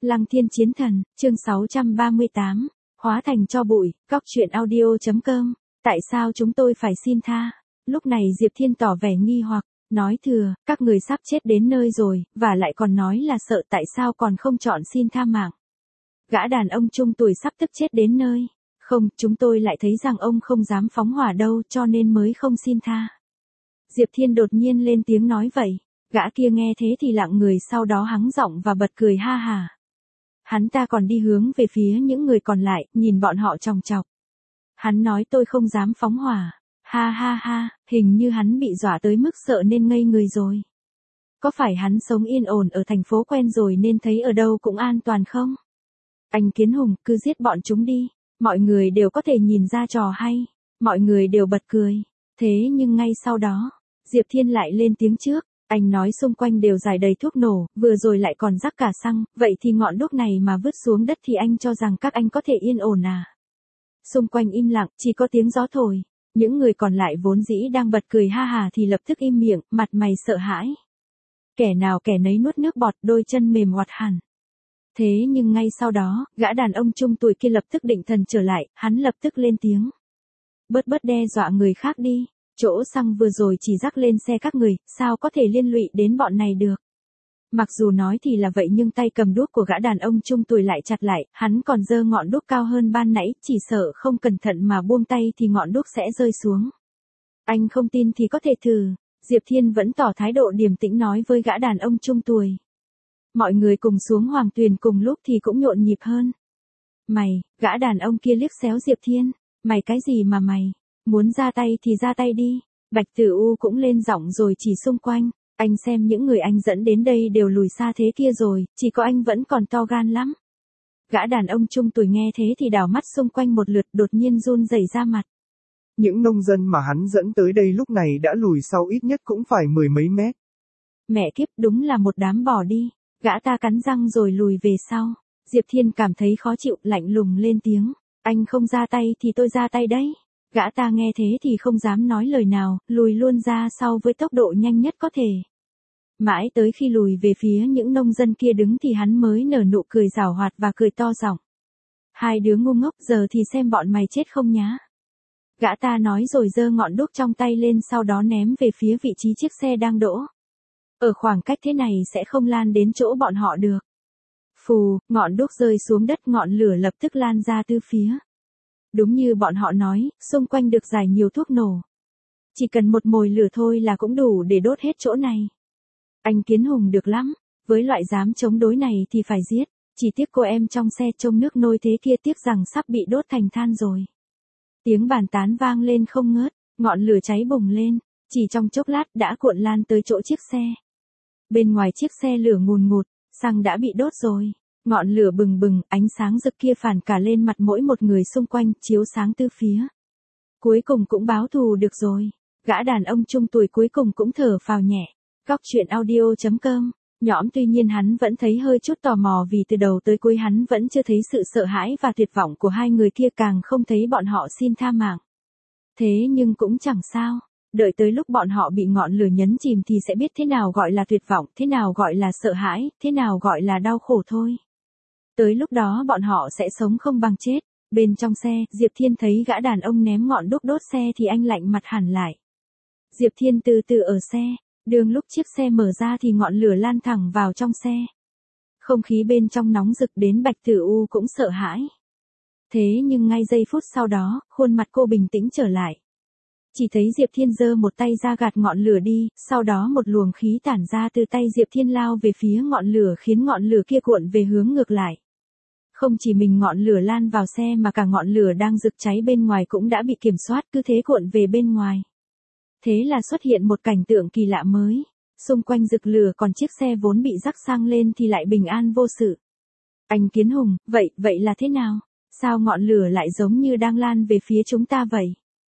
Lăng Thiên Chiến Thần, chương 638, hóa thành tro bụi, Cóc Truyện Audio.com, tại sao chúng tôi phải xin tha? Lúc này Diệp Thiên tỏ vẻ nghi hoặc, nói thừa, các người sắp chết đến nơi rồi, và lại còn nói là sợ tại sao còn không chọn xin tha mạng. Gã đàn ông trung tuổi sắp tức chết đến nơi. Không, chúng tôi lại thấy rằng ông không dám phóng hỏa đâu cho nên mới không xin tha. Diệp Thiên đột nhiên lên tiếng nói vậy. Gã kia nghe thế thì lặng người, sau đó hắng giọng và bật cười ha hà. Hắn ta còn đi hướng về phía những người còn lại, nhìn bọn họ chòng chọc. Hắn nói tôi không dám phóng hỏa. Ha ha ha, hình như hắn bị dọa tới mức sợ nên ngây người rồi. Có phải hắn sống yên ổn ở thành phố quen rồi nên thấy ở đâu cũng an toàn không? Anh Kiến Hùng, cứ giết bọn chúng đi. Mọi người đều có thể nhìn ra trò hay. Mọi người đều bật cười. Thế nhưng ngay sau đó, Diệp Thiên lại lên tiếng trước. Anh nói xung quanh đều rải đầy thuốc nổ, vừa rồi lại còn rắc cả xăng, vậy thì ngọn đuốc này mà vứt xuống đất thì anh cho rằng các anh có thể yên ổn à? Xung quanh im lặng, chỉ có tiếng gió thổi. Những người còn lại vốn dĩ đang bật cười ha hà thì lập tức im miệng, mặt mày sợ hãi. Kẻ nào kẻ nấy nuốt nước bọt, đôi chân mềm oặt hẳn. Thế nhưng ngay sau đó, gã đàn ông trung tuổi kia lập tức định thần trở lại, hắn lập tức lên tiếng. Bớt đe dọa người khác đi. Chỗ xăng vừa rồi chỉ rắc lên xe các người, sao có thể liên lụy đến bọn này được. Mặc dù nói thì là vậy nhưng tay cầm đuốc của gã đàn ông trung tuổi lại chặt lại, hắn còn giơ ngọn đuốc cao hơn ban nãy, chỉ sợ không cẩn thận mà buông tay thì ngọn đuốc sẽ rơi xuống. Anh không tin thì có thể thử. Diệp Thiên vẫn tỏ thái độ điềm tĩnh nói với gã đàn ông trung tuổi. Mọi người cùng xuống hoàng tuyền cùng lúc thì cũng nhộn nhịp hơn. Mày, gã đàn ông kia liếc xéo Diệp Thiên. Mày cái gì mà mày? Muốn ra tay thì ra tay đi. Bạch Tử U cũng lên giọng rồi chỉ xung quanh. Anh xem những người anh dẫn đến đây đều lùi xa thế kia rồi, chỉ có anh vẫn còn to gan lắm. Gã đàn ông trung tuổi nghe thế thì đảo mắt xung quanh một lượt, đột nhiên run rẩy ra mặt. Những nông dân mà hắn dẫn tới đây lúc này đã lùi sau ít nhất cũng phải mười mấy mét. Mẹ kiếp, đúng là một đám bỏ đi. Gã ta cắn răng rồi lùi về sau. Diệp Thiên cảm thấy khó chịu, lạnh lùng lên tiếng. Anh không ra tay thì tôi ra tay đấy. Gã ta nghe thế thì không dám nói lời nào, lùi luôn ra sau với tốc độ nhanh nhất có thể. Mãi tới khi lùi về phía những nông dân kia đứng thì hắn mới nở nụ cười giảo hoạt và cười to giọng. Hai đứa ngu ngốc, giờ thì xem bọn mày chết không nhá. Gã ta nói rồi giơ ngọn đuốc trong tay lên, sau đó ném về phía vị trí chiếc xe đang đỗ. Ở khoảng cách thế này sẽ không lan đến chỗ bọn họ được. Phù, ngọn đuốc rơi xuống đất, ngọn lửa lập tức lan ra từ phía. Đúng như bọn họ nói, xung quanh được rải nhiều thuốc nổ. Chỉ cần một mồi lửa thôi là cũng đủ để đốt hết chỗ này. Anh Kiến Hùng được lắm, với loại dám chống đối này thì phải giết. Chỉ tiếc cô em trong xe trông nước nôi thế kia, tiếc rằng sắp bị đốt thành than rồi. Tiếng bàn tán vang lên không ngớt, ngọn lửa cháy bùng lên, chỉ trong chốc lát đã cuộn lan tới chỗ chiếc xe. Bên ngoài chiếc xe lửa ngùn ngụt, xăng đã bị đốt rồi. Ngọn lửa bừng bừng, ánh sáng rực kia phản cả lên mặt mỗi một người xung quanh, chiếu sáng tứ phía. Cuối cùng cũng báo thù được rồi. Gã đàn ông trung tuổi cuối cùng cũng thở phào nhẹ. Cóc Truyện Audio.com, nhõm, tuy nhiên hắn vẫn thấy hơi chút tò mò vì từ đầu tới cuối hắn vẫn chưa thấy sự sợ hãi và tuyệt vọng của hai người kia, càng không thấy bọn họ xin tha mạng. Thế nhưng cũng chẳng sao. Đợi tới lúc bọn họ bị ngọn lửa nhấn chìm thì sẽ biết thế nào gọi là tuyệt vọng, thế nào gọi là sợ hãi, thế nào gọi là đau khổ thôi. Tới lúc đó bọn họ sẽ sống không bằng chết. Bên trong xe, Diệp Thiên thấy gã đàn ông ném ngọn đuốc đốt xe thì anh lạnh mặt hẳn lại. Diệp Thiên từ từ ở xe, đường lúc chiếc xe mở ra thì ngọn lửa lan thẳng vào trong xe. Không khí bên trong nóng rực đến Bạch Tử U cũng sợ hãi. Thế nhưng ngay giây phút sau đó, khuôn mặt cô bình tĩnh trở lại. Chỉ thấy Diệp Thiên giơ một tay ra gạt ngọn lửa đi, sau đó một luồng khí tản ra từ tay Diệp Thiên lao về phía ngọn lửa, khiến ngọn lửa kia cuộn về hướng ngược lại. Không chỉ mình ngọn lửa lan vào xe mà cả ngọn lửa đang rực cháy bên ngoài cũng đã bị kiểm soát, cứ thế cuộn về bên ngoài. Thế là xuất hiện một cảnh tượng kỳ lạ mới. Xung quanh rực lửa, còn chiếc xe vốn bị rắc xăng lên thì lại bình an vô sự. Anh Kiến Hùng, vậy là thế nào? Sao ngọn lửa lại giống như đang lan về phía chúng ta vậy?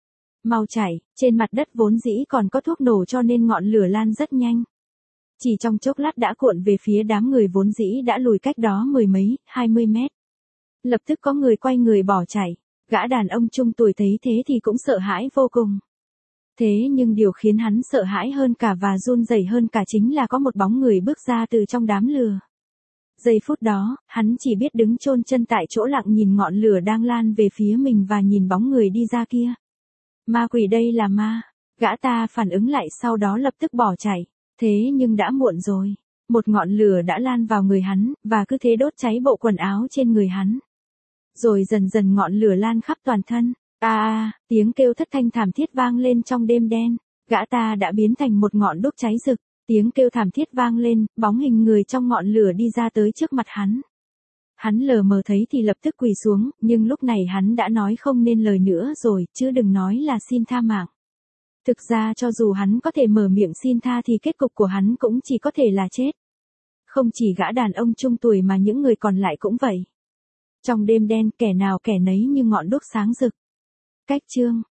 Mau chạy, trên mặt đất vốn dĩ còn có thuốc nổ cho nên ngọn lửa lan rất nhanh. Chỉ trong chốc lát đã cuộn về phía đám người vốn dĩ đã lùi cách đó 10 mấy, 20 mét. Lập tức có người quay người bỏ chạy. Gã đàn ông trung tuổi thấy thế thì cũng sợ hãi vô cùng. Thế nhưng điều khiến hắn sợ hãi hơn cả và run rẩy hơn cả chính là có một bóng người bước ra từ trong đám lửa. Giây phút đó, hắn chỉ biết đứng chôn chân tại chỗ lặng nhìn ngọn lửa đang lan về phía mình và nhìn bóng người đi ra kia. Ma quỷ đây là ma. Gã ta phản ứng lại sau đó lập tức bỏ chạy. Thế nhưng đã muộn rồi. Một ngọn lửa đã lan vào người hắn, và cứ thế đốt cháy bộ quần áo trên người hắn. Rồi dần dần ngọn lửa lan khắp toàn thân. Tiếng kêu thất thanh thảm thiết vang lên trong đêm đen. Gã ta đã biến thành một ngọn đuốc cháy rực. Tiếng kêu thảm thiết vang lên, bóng hình người trong ngọn lửa đi ra tới trước mặt hắn. Hắn lờ mờ thấy thì lập tức quỳ xuống, nhưng lúc này hắn đã nói không nên lời nữa rồi, chứ đừng nói là xin tha mạng. Thực ra cho dù hắn có thể mở miệng xin tha thì kết cục của hắn cũng chỉ có thể là chết. Không chỉ gã đàn ông trung tuổi mà những người còn lại cũng vậy. Trong đêm đen, kẻ nào kẻ nấy như ngọn đuốc sáng rực. Cách chương